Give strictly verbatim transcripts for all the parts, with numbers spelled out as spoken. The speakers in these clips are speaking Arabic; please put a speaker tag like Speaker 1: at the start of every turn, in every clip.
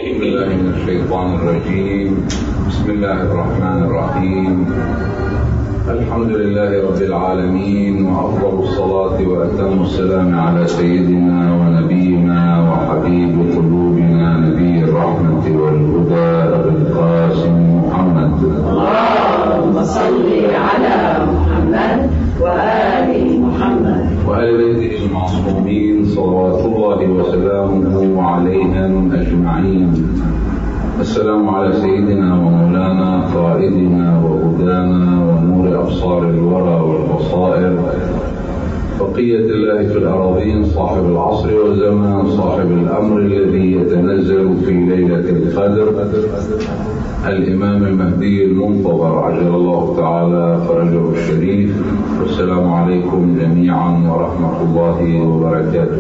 Speaker 1: أعوذ بالله من الشيطان الرجيم. بسم الله الرحمن الرحيم. الحمد لله رب العالمين، وأفضل الصلاة وأتم السلام على سيدنا ونبينا وحبيب قلوبنا نبي الرحمة والهدى أبي القاسم محمد.
Speaker 2: اللهم صل على محمد وآل محمد
Speaker 1: وآل بيته المعصومين صلوات الله وسلامه عليهم أجمعين. السلام على سيدنا ومولانا قائدنا وهدانا ونور أبصار الورى والبصائر، بقية الله في الأراضين، صاحب العصر والزمان، صاحب الأمر الذي يتنزل في ليلة القدر، الإمام المهدي المنتظر عجل الله تعالى فرجه الشريف. والسلام عليكم جميعا ورحمة الله وبركاته.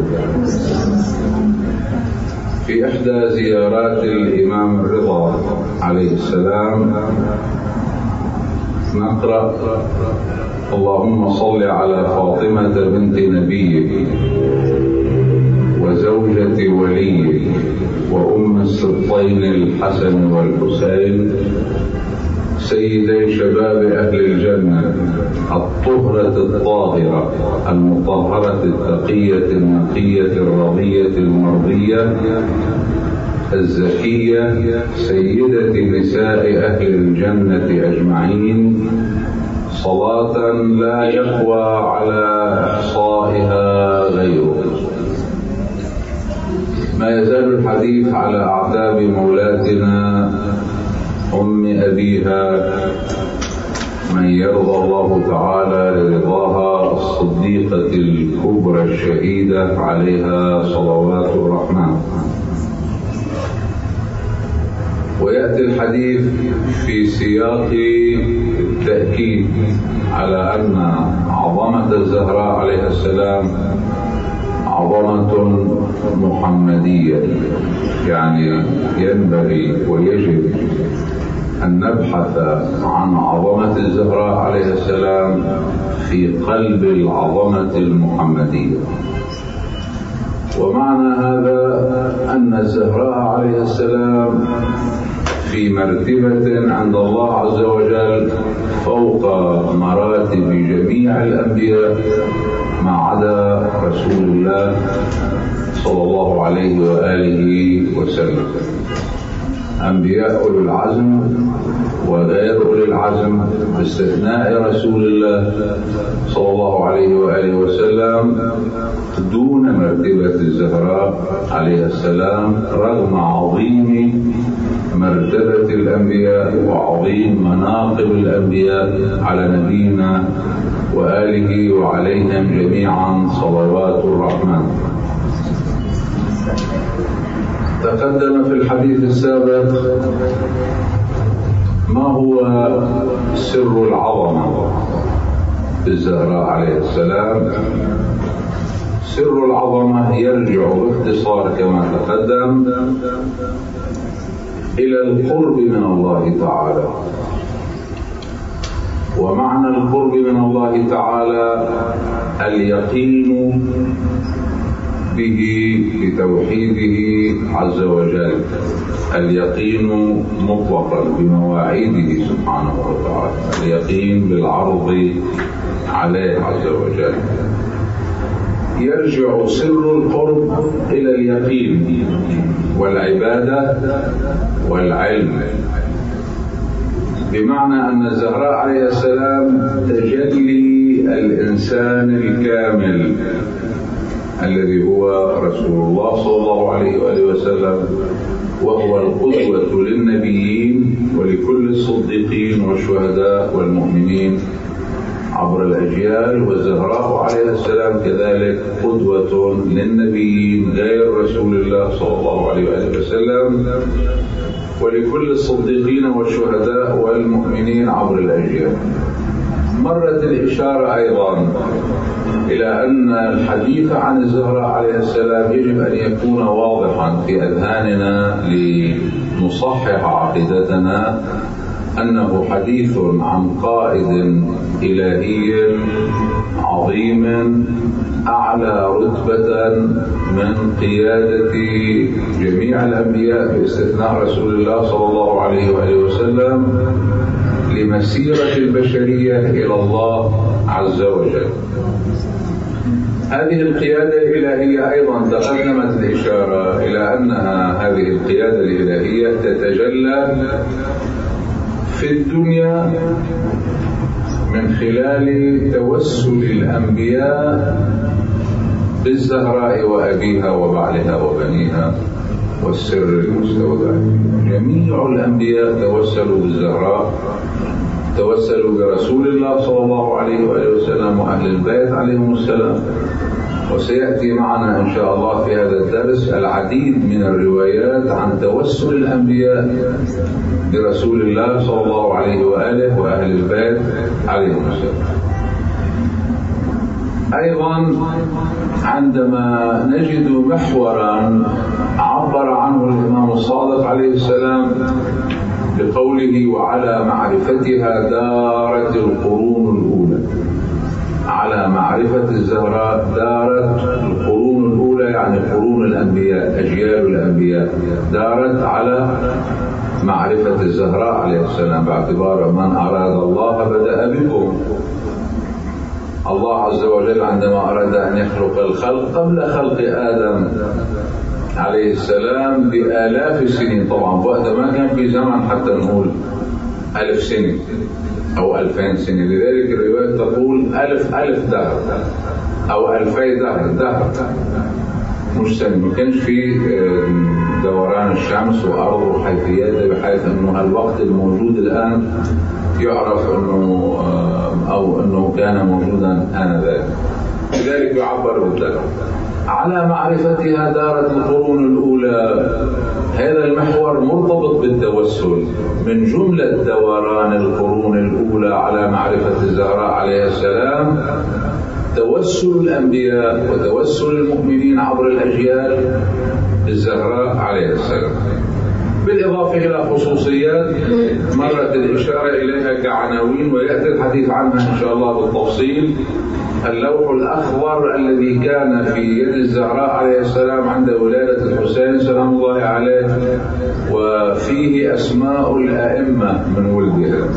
Speaker 1: في إحدى زيارات الإمام الرضا عليه السلام نقرأ: اللهم صل على فاطمة بنت نبيك وزوجة وليك وأم السبطين الحسن والحسين سيدي شباب أهل الجنة، الطهرة الطاهرة المطهرة التقية النقية الرضية المرضية الزكية، سيدة نساء أهل الجنة أجمعين، صلاة لا يقوى على إحصائها غيره. ما يزال الحديث على أعتاب مولاتنا أم أبيها من يرضى الله تعالى لرضاها، الصديقة الكبرى الشهيدة عليها صلوات الرحمن. ويأتي الحديث في سياق التأكيد على أن عظمة الزهراء عليه السلام عظمة محمدية، يعني ينبغي ويجب أن نبحث عن عظمة الزهراء عليه السلام في قلب العظمة المحمدية. ومعنى هذا أن الزهراء عليه السلام في مرتبة عند الله عز وجل فوق مراتب جميع الأنبياء ما عدا رسول الله صلى الله عليه وآله وسلم. أنبياء أولي العزم وغير أولي العزم باستثناء رسول الله صلى الله عليه وآله وسلم دون مرتبة الزهراء عليه السلام، رغم عظيم مرتبة الأنبياء وعظيم مناقب الأنبياء على نبينا وآله وعليهم جميعا صلوات الرحمن. تقدم في الحديث السابق ما هو سر العظمة بالزهراء عليه السلام. سر العظمة يرجع باختصار كما تقدم إلى القرب من الله تعالى. ومعنى القرب من الله تعالى اليقين به بتوحيده عز وجل، اليقين مطلقا بمواعيده سبحانه وتعالى، اليقين بالعرض عليه عز وجل. يرجع سر القرب إلى اليقين والعبادة والعلم، بمعنى أن الزهراء عليه السلام تجلي الإنسان الكامل الذي هو رسول الله صلى الله عليه وآله وسلم، وهو القدوة للنبيين ولكل الصديقين والشهداء والمؤمنين عبر الأجيال. والزهراء عليه السلام كذلك قدوة للنبيين غير رسول الله صلى الله عليه وآله وسلم ولكل الصديقين والشهداء والمؤمنين عبر الأجيال. مرت الإشارة أيضا إلى أن الحديث عن الزهراء عليه السلام يجب أن يكون واضحا في أذهاننا لنصحح عقيدتنا أنه حديث عن قائد إلهي عظيم أعلى رتبة من قيادة جميع الأنبياء باستثناء رسول الله صلى الله عليه وآله وسلم لمسيرة البشرية إلى الله عز وجل. هذه القيادة الإلهية أيضا تقدمت الإشارة إلى أنها هذه القيادة الإلهية تتجلى في الدنيا من خلال توسل الأنبياء بالزهراء وأبيها وبعلها وبنيها والسر المستودع. جميع الأنبياء توسلوا بالزهراء، توسلوا برسول الله صلى الله عليه وآله وسلم وأهل البيت عليهم السلام. وسيأتي معنا إن شاء الله في هذا الدرس العديد من الروايات عن توسل الأنبياء برسول الله صلى الله عليه وآله وأهل البيت عليهم السلام. أيضا عندما نجد محورا عبر عنه الإمام الصادق عليه السلام بقوله وعلى معرفتها دارت القرون الأولى، على معرفة الزهراء دارت القرون الأولى، يعني قرون الأنبياء أجيال الأنبياء دارت على معرفة الزهراء عليه السلام، باعتبار من أراد الله بدأ بكم. الله عز وجل عندما أراد أن يخلق الخلق قبل خلق آدم عليه السلام بآلاف السنين، طبعا وقت ما كان في زمن حتى نقول ألف سنة أو ألفين سنة، لذلك الرواية تقول ألف ألف دهر أو ألفي دهر دهر مش سنة. ما كانش في دوران الشمس وأرض وحيثيات بحيث أنه الوقت الموجود الآن يعرف أنه أو أنه كان موجودا آنذاك، لذلك يعبر بالدهر. على معرفتها دارت القرون الأولى، هذا المحور مرتبط بالتوسل. من جملة دوران القرون الأولى على معرفة الزهراء عليه السلام توسل الأنبياء وتوسل المؤمنين عبر الأجيال بالزهراء عليه السلام، بالإضافة إلى خصوصيات مرت الإشارة إليها كعناوين ويأتي الحديث عنها إن شاء الله بالتفصيل. اللوح الأخضر الذي كان في يد الزهراء عليه السلام عند ولادة الحسين سلام الله عليه، وفيه أسماء الأئمة من ولدها،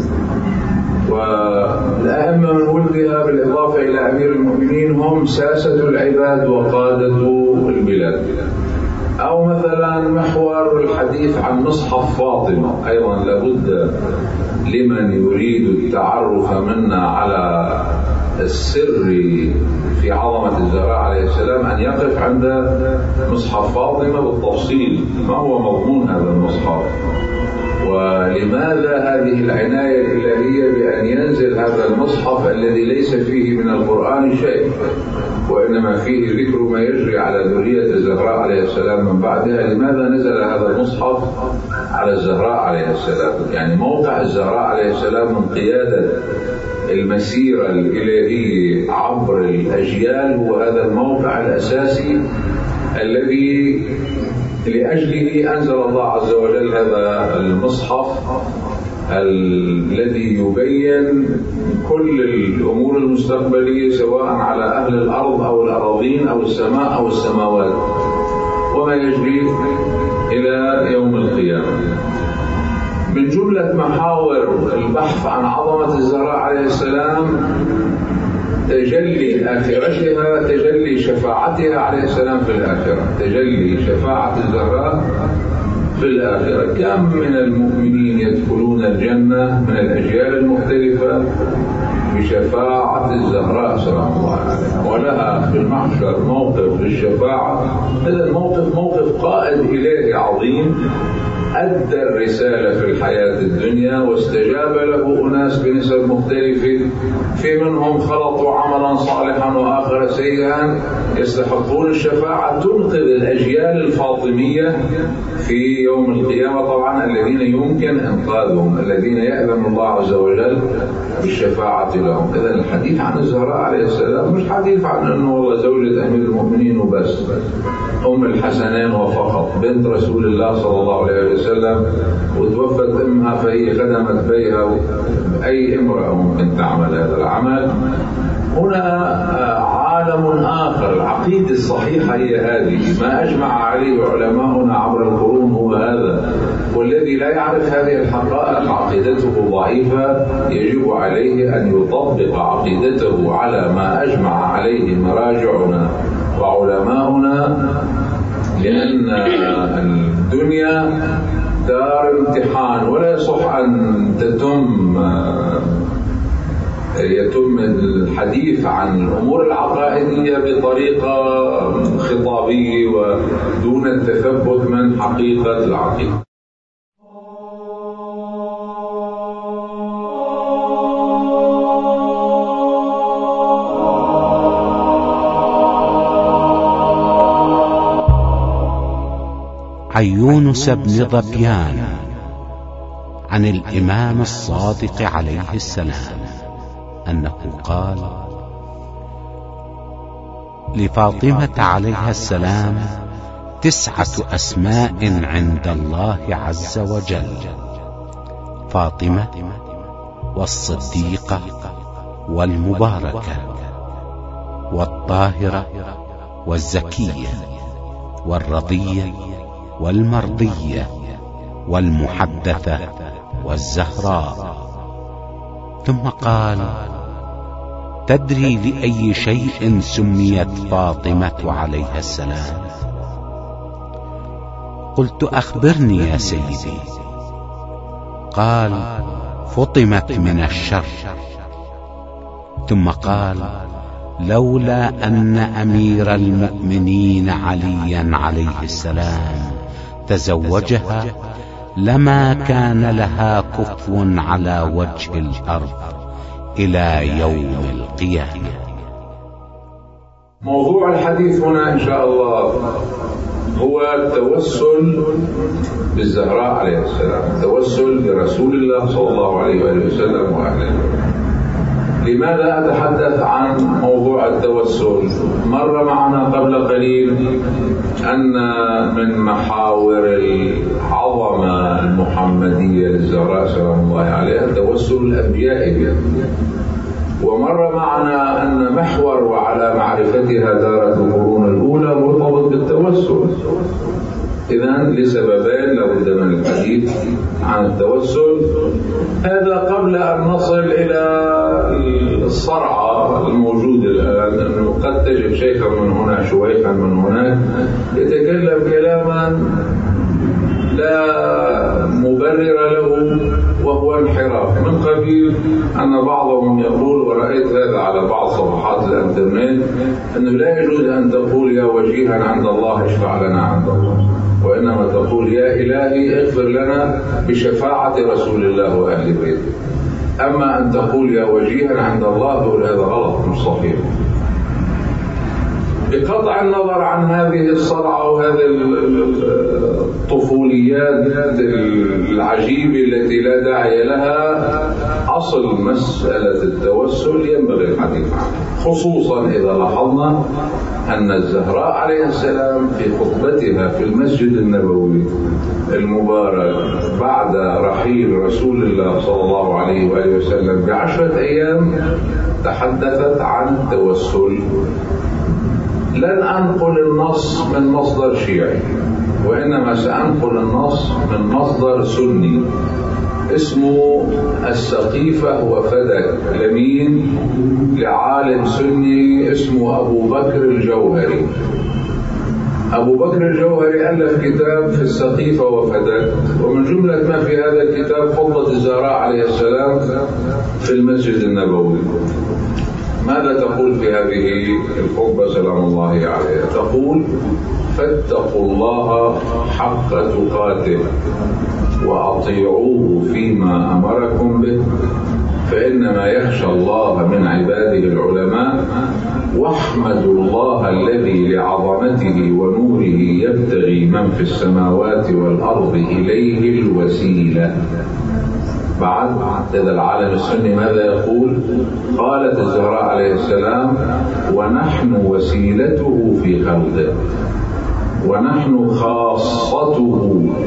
Speaker 1: والأئمة من ولدها بالإضافة إلى أمير المؤمنين هم ساسة العباد وقادة البلاد. أو مثلا محور الحديث عن مصحف فاطمة، أيضا لابد لمن يريد التعرف منا على السر في عظمة الزهراء عليه السلام أن يقف عند مصحف فاطمة بالتفصيل. ما هو مضمون هذا المصحف؟ ولماذا هذه العناية الإلهية بأن ينزل هذا المصحف الذي ليس فيه من القرآن شيء، وإنما فيه ذكر ما يجري على ذرية الزهراء عليه السلام من بعدها؟ لماذا نزل هذا المصحف على الزهراء عليه السلام؟ يعني موقع الزهراء عليه السلام من قيادة المسيرة الإلهية عبر الأجيال هو هذا الموقع الأساسي الذي لأجله أنزل الله عز وجل هذا المصحف الذي يبين كل الأمور المستقبلية سواء على أهل الأرض أو الأراضين أو السماء أو السماوات وما يجري إلى يوم القيامة. من جملة محاور البحث عن عظمة الزهراء عليه السلام تجلي آخرتها، تجلي شفاعتها عليه السلام في الآخرة، تجلي شفاعة الزهراء في الآخرة. كم من المؤمنين يدخلون الجنة من الأجيال المختلفة بشفاعة الزهراء سلام الله عليها، ولها في المحشر موقف للشفاعة. هذا الموقف موقف قائد إلهي عظيم أدى الرسالة في الحياة الدنيا واستجاب له أناس بنسب مختلفة، في منهم خلطوا عملا صالحا وآخر سيئا يستحقون الشفاعة تنقذ الأجيال الفاطمية في يوم القيامة، طبعا الذين يمكن إنقاذهم، الذين يأذن الله عز وجل بالشفاعة لهم. إذن الحديث عن الزهراء عليه السلام مش حديث عن أنه والله زوجة أمير المؤمنين وبس، أم الحسنين وفقط، بنت رسول الله صلى الله عليه وسلم وتوفت أمها فهي خدمت بيها، أي امرأة ممكن تعمل هذا العمل. هنا عالم آخر، العقيدة الصحيحة هي هذه، ما أجمع عليه علماؤنا عبر القرون هو هذا، والذي لا يعرف هذه الحقائق عقيدته ضعيفة، يجب عليه أن يطبق عقيدته على ما أجمع عليه مراجعنا وعلماؤنا، لأن الدنيا دار امتحان، ولا يصح أن تتم يتم الحديث عن الأمور العقائدية بطريقة خطابية ودون التثبت من حقيقة العقيدة.
Speaker 3: عن يونس بن ظبيان عن الإمام الصادق عليه السلام أنه قال: لفاطمة عليها السلام تسعة أسماء عند الله عز وجل: فاطمة والصديقة والمباركة والطاهرة والزكية والرضية والمرضية والمحدثة والزهراء. ثم قال: تدري لأي شيء سميت فاطمة عليها السلام؟ قلت: أخبرني يا سيدي. قال: فطمت من الشر. ثم قال: لولا أن أمير المؤمنين عليا عليه السلام تزوجها لما كان لها كفو على وجه الأرض إلى يوم القيامة.
Speaker 1: موضوع الحديث هنا إن شاء الله هو التوسل بالزهراء عليه السلام، التوسل برسول الله صلى الله عليه وآله وسلم وأهله. لماذا أتحدث عن موضوع التوسل؟ مر معنا قبل قليل أن من محاور العظمة المحمدية للزهراء سلام الله عليها توسل الأنبياء بها، ومر معنا أن محور وعلى معرفتها دارت القرون الأولى مرتبط بالتوسل. إذن لسببين لابد من الحديث عن التوسل، هذا قبل أن نصل إلى الصرعة الموجود الآن، أنه قد تجد شيخا من هنا شويخا من هناك يتكلم كلاما لا مبرر له وهو انحراف، من قبيل أن بعضهم يقول، ورأيت هذا على بعض صفحات الانترنت، أنه لا يجوز أن تقول يا وجيها عند الله اشفع لنا عند الله، وإنما تقول يا إلهي اغفر لنا بشفاعة رسول الله وأهل بيته. أما أن تقول يا وجيها عند الله تقول هذا غلط مش صحيح. بقطع النظر عن هذه الصرعة وهذه الطفوليات العجيبة التي لا داعي لها، أصل مسألة التوسل ينبغي الحديث عنه، خصوصا إذا لاحظنا أن الزهراء عليه السلام في خطبتها في المسجد النبوي المبارك بعد رحيل رسول الله صلى الله عليه وآله وسلم بعشرة أيام تحدثت عن التوسل. لن أنقل النص من مصدر شيعي، وإنما سأنقل النص من مصدر سني اسمه السقيفة وفدك لمين، لعالم سني اسمه أبو بكر الجوهري. أبو بكر الجوهري ألف كتاب في السقيفة وفدك، ومن جملة ما في هذا الكتاب خطبة الزهراء عليه السلام في المسجد النبوي. ماذا تقول في هذه الخطبة سلام الله عليها؟ تقول: فاتقوا الله حق تقاته وأطيعوه فيما أمركم به، فإنما يخشى الله من عباده العلماء، واحمدوا الله الذي لعظمته ونوره يبتغي من في السماوات والأرض إليه الوسيلة. بعد هذا العالم السني ماذا يقول؟ قالت الزهراء عليه السلام: ونحن وسيلته في خلقه، ونحن خاصته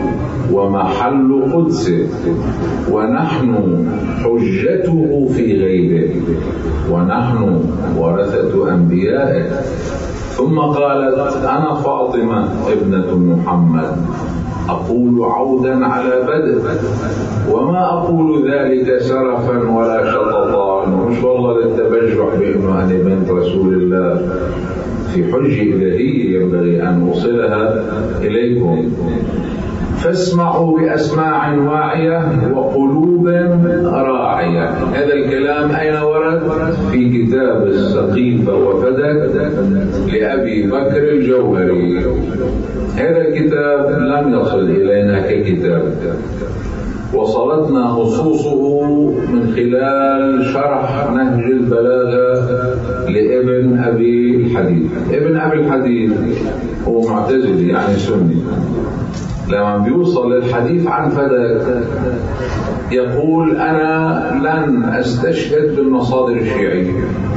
Speaker 1: ومحل قدسه، ونحن حجته في غيره، ونحن ورثة أنبيائه. ثم قالت: أنا فاطمة ابنة محمد أقول عودا على بدر، وما أقول ذلك سرفا ولا شططا، مش والله للتبجح بأنه أنا بنت رسول الله، في حجة إلهية ينبغي أن أوصلها إليكم. فاسمعوا بأسماع واعية وقلوب راعية. هذا الكلام أين ورد؟ في كتاب السقيفة وفدك لأبي بكر الجوهري. هذا الكتاب لم يصل إلينا ككتاب، وصلتنا نصوصه من خلال شرح نهج البلاغة لابن أبي الحديد. ابن أبي الحديد هو معتزلي يعني سني، لما بيوصل للحديث عن فدك يقول: أنا لن أستشهد بالمصادر الشيعية،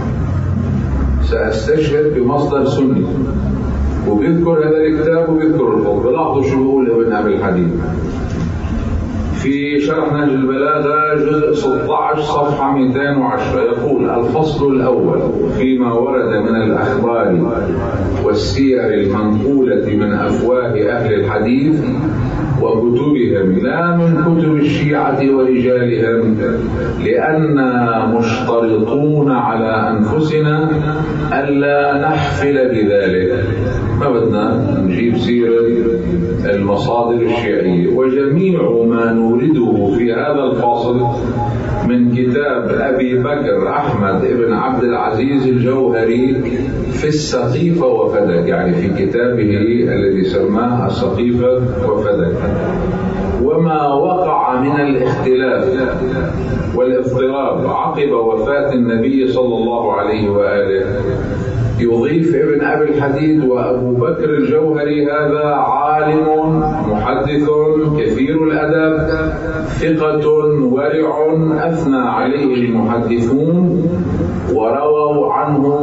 Speaker 1: سأستشهد بمصدر سني. وبيذكر هذا الكتاب وبيذكر الفضل. لاحظوا شو بيقول ابن أبي الحديد في شرح نهج البلاغة جزء ستة عشر صفحة مئتين وعشرة، يقول: الفصل الأول فيما ورد من الأخبار والسير المنقولة من أفواه أهل الحديث وكتبهم، لا من كتب الشيعة ورجالهم، لأننا مشترطون على أنفسنا ألا نحفل بذلك. ما بدنا نجيب سيرة المصادر الشيعية. وجميع ما نورده في هذا الفصل من كتاب أبي بكر أحمد بن عبد العزيز الجوهري في السقيفة وفدك، يعني في كتابه الذي سماه السقيفة وفدك. وما وقع من الاختلاف والاضطراب عقب وفاة النبي صلى الله عليه وآله. يضيف ابن أبي الحديد: وأبو بكر الجوهري هذا عالم محدث كثير الأدب ثقة ورع أثنى عليه المحدثون ورووا عنه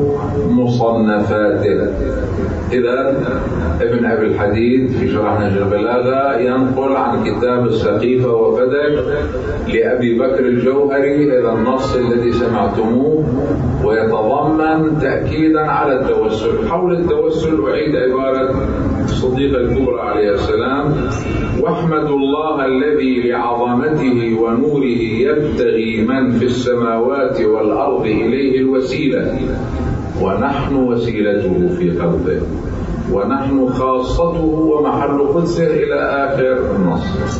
Speaker 1: مصنفاته. إذا ابن أبي الحديد في شرح نهج البلاغة ينقل عن كتاب السقيفة وفدك لأبي بكر الجوهري إلى النص الذي سمعتموه، ويتضمن تأكيدا على التوسل. حول التوسل أعيد عبارة الصديقة الكبرى عليه السلام: واحمد الله الذي لعظمته ونوره يبتغي من في السماوات والأرض إليه الوسيلة، ونحن وسيلته في قلبه، ونحن خاصته ومحل قدسه، إلى آخر النص.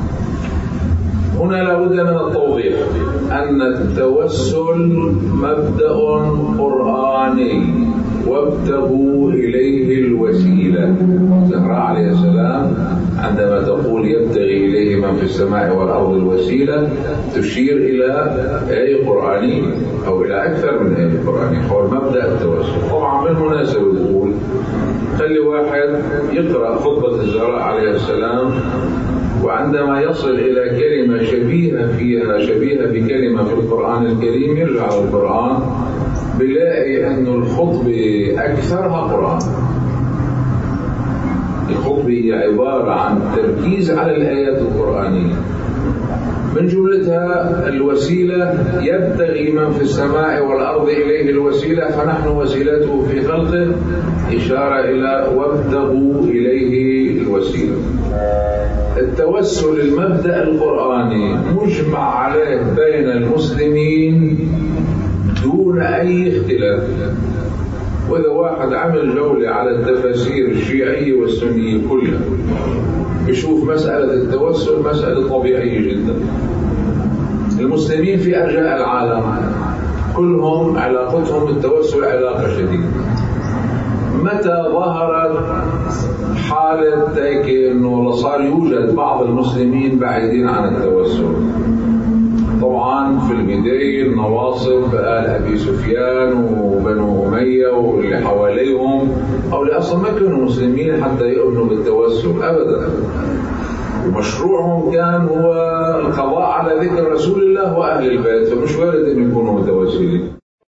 Speaker 1: هنا لابد من التوضيح أن التوسل مبدأ قرآني، وابتغوا إليه الوسيلة. زهراء عليه السلام عندما تقول يبتغي إليه من في السماء والأرض الوسيلة تشير إلى آية قرآنية أو إلى أكثر من آية قرآنية. هو مبدأ التوسل. طبعا بالمناسبة تقول خلي واحد يقرأ خطبة الزهراء عليه السلام، وعندما يصل إلى كلمة شبيهة فيها شبيهة بكلمة في القرآن الكريم يرجع للقرآن بيلاقي أن الخطبة أكثرها قرآن. الخطبة هي عبارة عن تركيز على الآيات القرآنية، من جملتها الوسيلة: يبتغي من في السماء والأرض إليه الوسيلة فنحن وسيلته في خلقه، إشارة إلى وابتغوا إليه الوسيلة. التوسل المبدأ القرآني مجمع عليه بين المسلمين دون أي اختلاف. وإذا واحد عمل جولة على التفاسير الشيعية والسنية كلها يشوف مسألة التوسل مسألة طبيعية جدا. المسلمين في أرجاء العالم كلهم علاقتهم بالتوسل علاقة شديدة. متى ظهرت حالة هيك إنه صار يوجد بعض المسلمين بعيدين عن التوسل؟ طبعا في البداية النواصب آل أبي سفيان وبنو أمية واللي حواليهم، أو اللي أصلا ما كانوا مسلمين حتى يؤمنوا بالتوسل أبدا. ومشروعهم كان هو القضاء على ذكر رسول الله وأهل البيت، فمش وارد أن يكونوا متوسلين.